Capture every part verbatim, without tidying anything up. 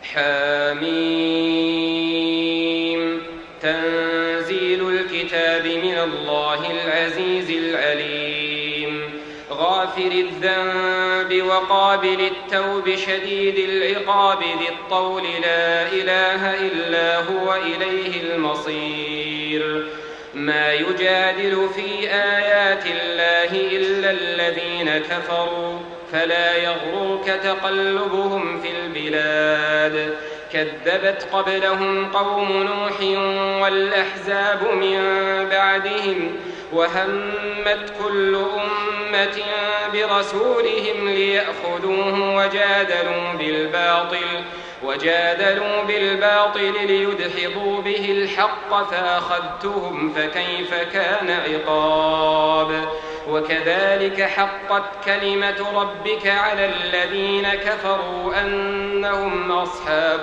حميم تنزيل الكتاب من الله العزيز العليم غافر الذنب وقابل التوب شديد العقاب ذي الطول لا إله إلا هو إليه المصير ما يجادل في آيات الله إلا الذين كفروا فلا يغرك تقلبهم في البلاد كذبت قبلهم قوم نوح والأحزاب من بعدهم وهمت كل أمة برسولهم ليأخذوه وجادلوا بالباطل وجادلوا بالباطل ليدحضوا به الحق فأخذتهم فكيف كان عقاب وكذلك حقت كلمة ربك على الذين كفروا أنهم أصحاب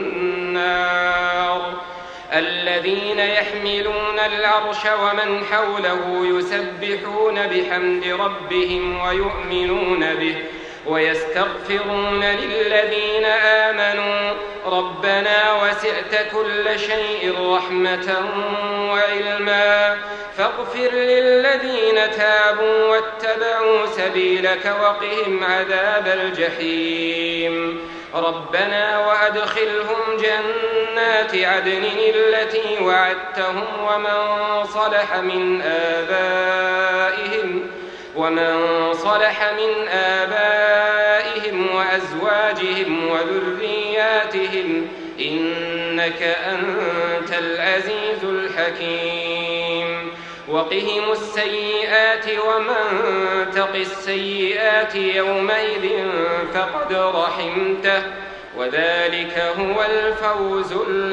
النار الذين يحملون العرش ومن حوله يسبحون بحمد ربهم ويؤمنون به ويستغفرون للذين آمنوا ربنا وسعت كل شيء رحمة وعلما فاغفر للذين تابوا واتبعوا سبيلك وقهم عذاب الجحيم ربنا وأدخلهم جنات عدن التي وعدتهم ومن صلح من آبائهم ومن صلح من آبائهم وأزواجهم وذرياتهم إنك أنت العزيز الحكيم وقهم السيئات ومن تق السيئات يومئذ فقد رحمته وذلك هو الفوز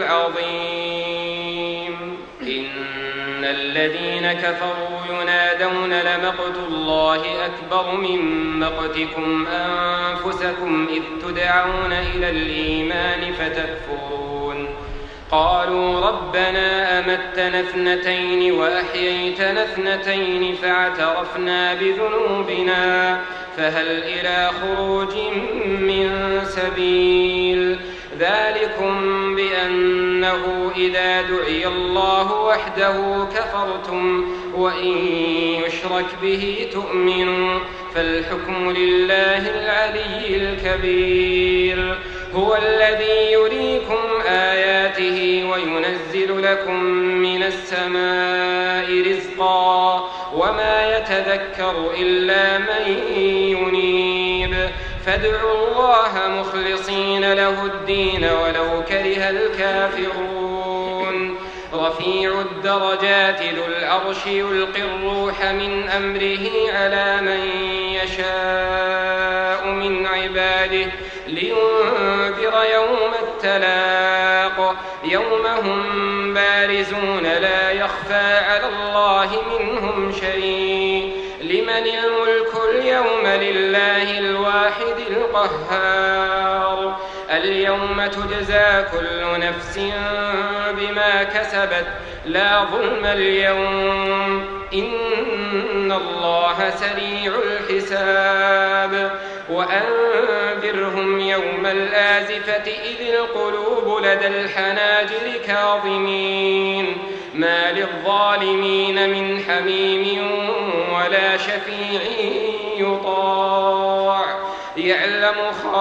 العظيم إن الذين كفروا ينادون لمقت الله أكبر من مقتكم أنفسكم إذ تدعون إلى الإيمان فتكفرون قالوا ربنا أمتنا اثنتين وأحييتنا اثنتين فاعترفنا بذنوبنا فهل إلى خروج من سبيل ذلكم بأنه إذا دعي الله وحده كفرتم وإن يشرك به تؤمنوا فالحكم لله العلي الكبير هو الذي يريكم آياته وينزل لكم من السماء رزقا وما يتذكر إلا من ينيب فادعوا الله مخلصين له الدين ولو كره الكافرون رفيع الدرجات ذو العرش يلقي الروح من أمره على من يشاء من عباده لينذر يوم التلاق يوم هم بارزون لا يخفى على الله منهم شيء لمن الملك اليوم لله الواحد القهار اليوم تجزى كل نفس بما كسبت لا ظلم اليوم إن الله سريع الحساب وأنذرهم يوم الآزفة إذ القلوب لدى الحناجر كاظمين ما للظالمين من حميم ولا شفيع يطاع يعلم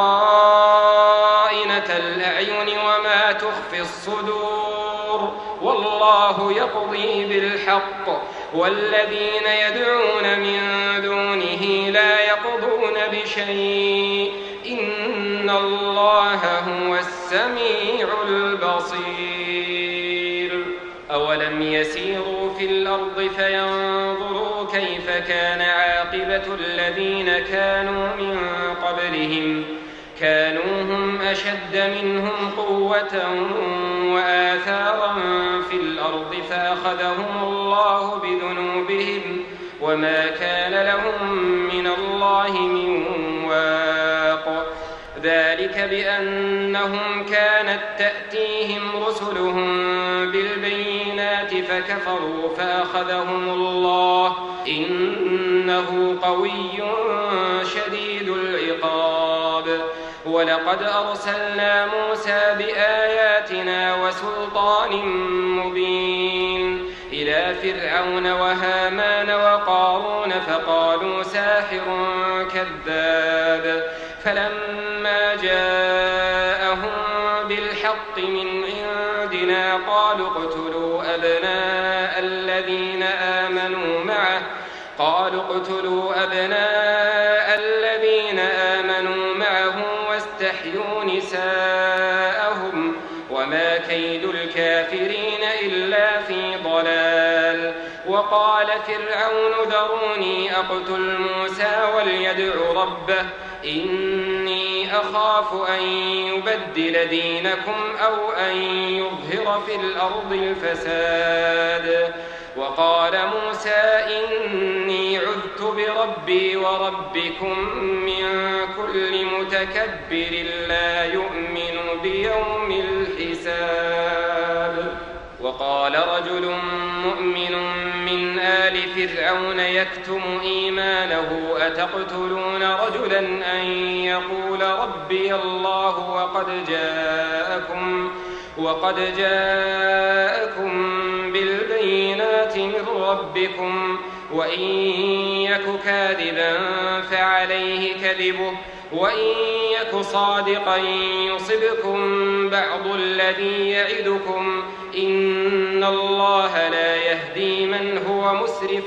خائنة الأعين وما تخفي الصدور والله يقضي بالحق والذين يدعون من دونه لا يقضون بشيء إن الله هو السميع البصير أولم يسيروا في الأرض فينظروا كيف كان عاقبة الذين كانوا من قبلهم كانوا هم أشد منهم قوة وآثارا في الأرض فأخذهم الله بذنوبهم وما كان لهم من الله من واق ذلك بأنهم كانت تأتيهم رسلهم بالبينات فكفروا فأخذهم الله إنه قوي شديد العقاب ولقد أرسلنا موسى بآياتنا وسلطان مبين إلى فرعون وهامان وقارون فقالوا ساحر كذاب فلما جاءهم بالحق من عندنا قالوا اقتلوا أبناء الذين آمنوا معه قالوا اقتلوا أبناء الذين آمنوا معه واستحيوا نساءهم وما كيد الكافرين إلا في ضلال. وقال فرعون ذروني أقتل موسى وليدع ربه إني أخاف أن يبدل دينكم أو أن يظهر في الأرض الفساد. وقال موسى إني عذت بربي وربكم من كل متكبر لا يؤمن بيوم الحساب. وقال رجل مؤمن من آل فرعون يكتم إيمانه أتقتلون رجلا أن يقول ربي الله وقد جاءكم وقد جاءكم بالبينات من ربكم وإن يك كاذبا فعليه كذبه وإن يك صادقا يصبكم بعض الذي يعدكم إن الله لا يهدي من هو مسرف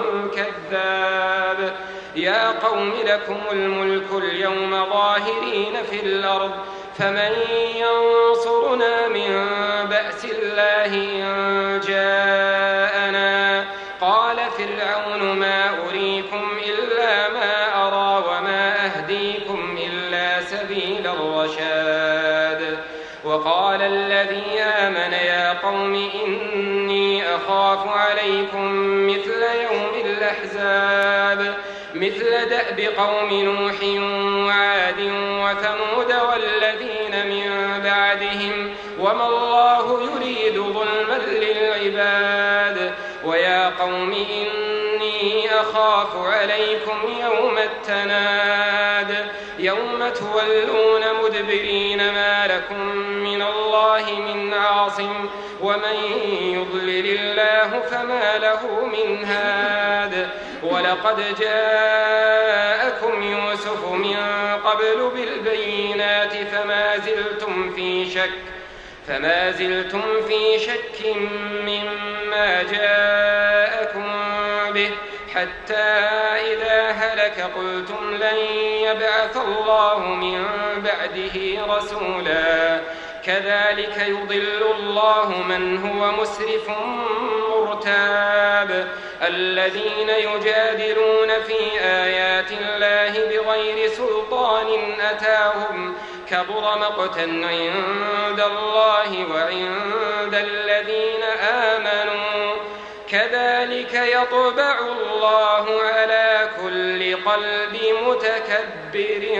كذاب. يا قوم لكم الملك اليوم ظاهرين في الأرض فمن ينصرنا من بأس الله إن جاءنا. قال فرعون ما أريكم إلا ما أرى وما أهديكم إلا سبيل الرشاد. وقال الذي آمن يا قوم إني أخاف عليكم مثل يوم الأحزاب مثل دأب قوم نوح وعاد وثمود والذين من بعدهم وما الله يريد ظلما للعباد. ويا قوم إني أخاف عليكم يوم التناد يوم تولون مدبرين ما لكم من الله من عاصم ومن يضلل الله فما له من هاد. ولقد جاءكم يوسف من قبل بالبينات فما زلتم في شك فما زلتم في شك مما جاءكم به حتى إذا هلك قلتم لن يبعث الله من بعده رسولا. كذلك يضل الله من هو مسرف مرتاب. الذين يجادلون في آيات الله بغير سلطان أتاهم كبر مقتا عند الله وعند الذين آمنوا كذلك يطبع الله على كل قلب متكبر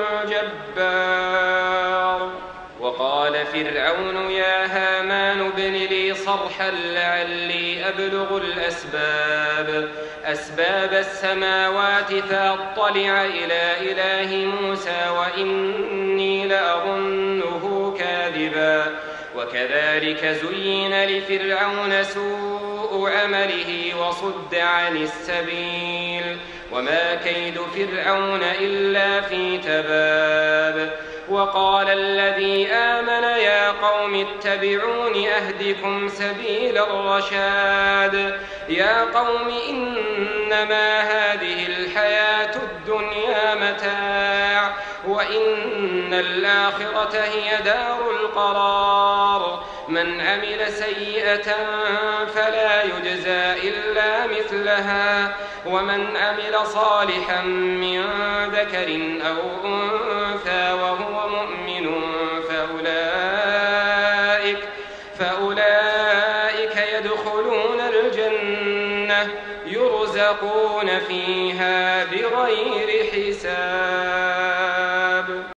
جبار. وقال فرعون يا هامان ابن لي صرحا لعلي أبلغ الأسباب أسباب السماوات فأطلع إلى إله موسى وإني لأظنه كاذبا. وكذلك زين لفرعون سوء عمله وصد عن السبيل وما كيد فرعون إلا في تباب. وقال الذي آمن يا قوم اتبعون أهدكم سبيل الرشاد. يا قوم إنما هذه الحياة الدنيا متاع وإن الآخرة هي دار القرار. من عمل سيئة فلا يجزى إلا مثلها ومن عمل صالحا من ذكر أو أنثى وهو مؤمن فأولئك, فأولئك يدخلون الجنة يرزقون فيها بغير حساب.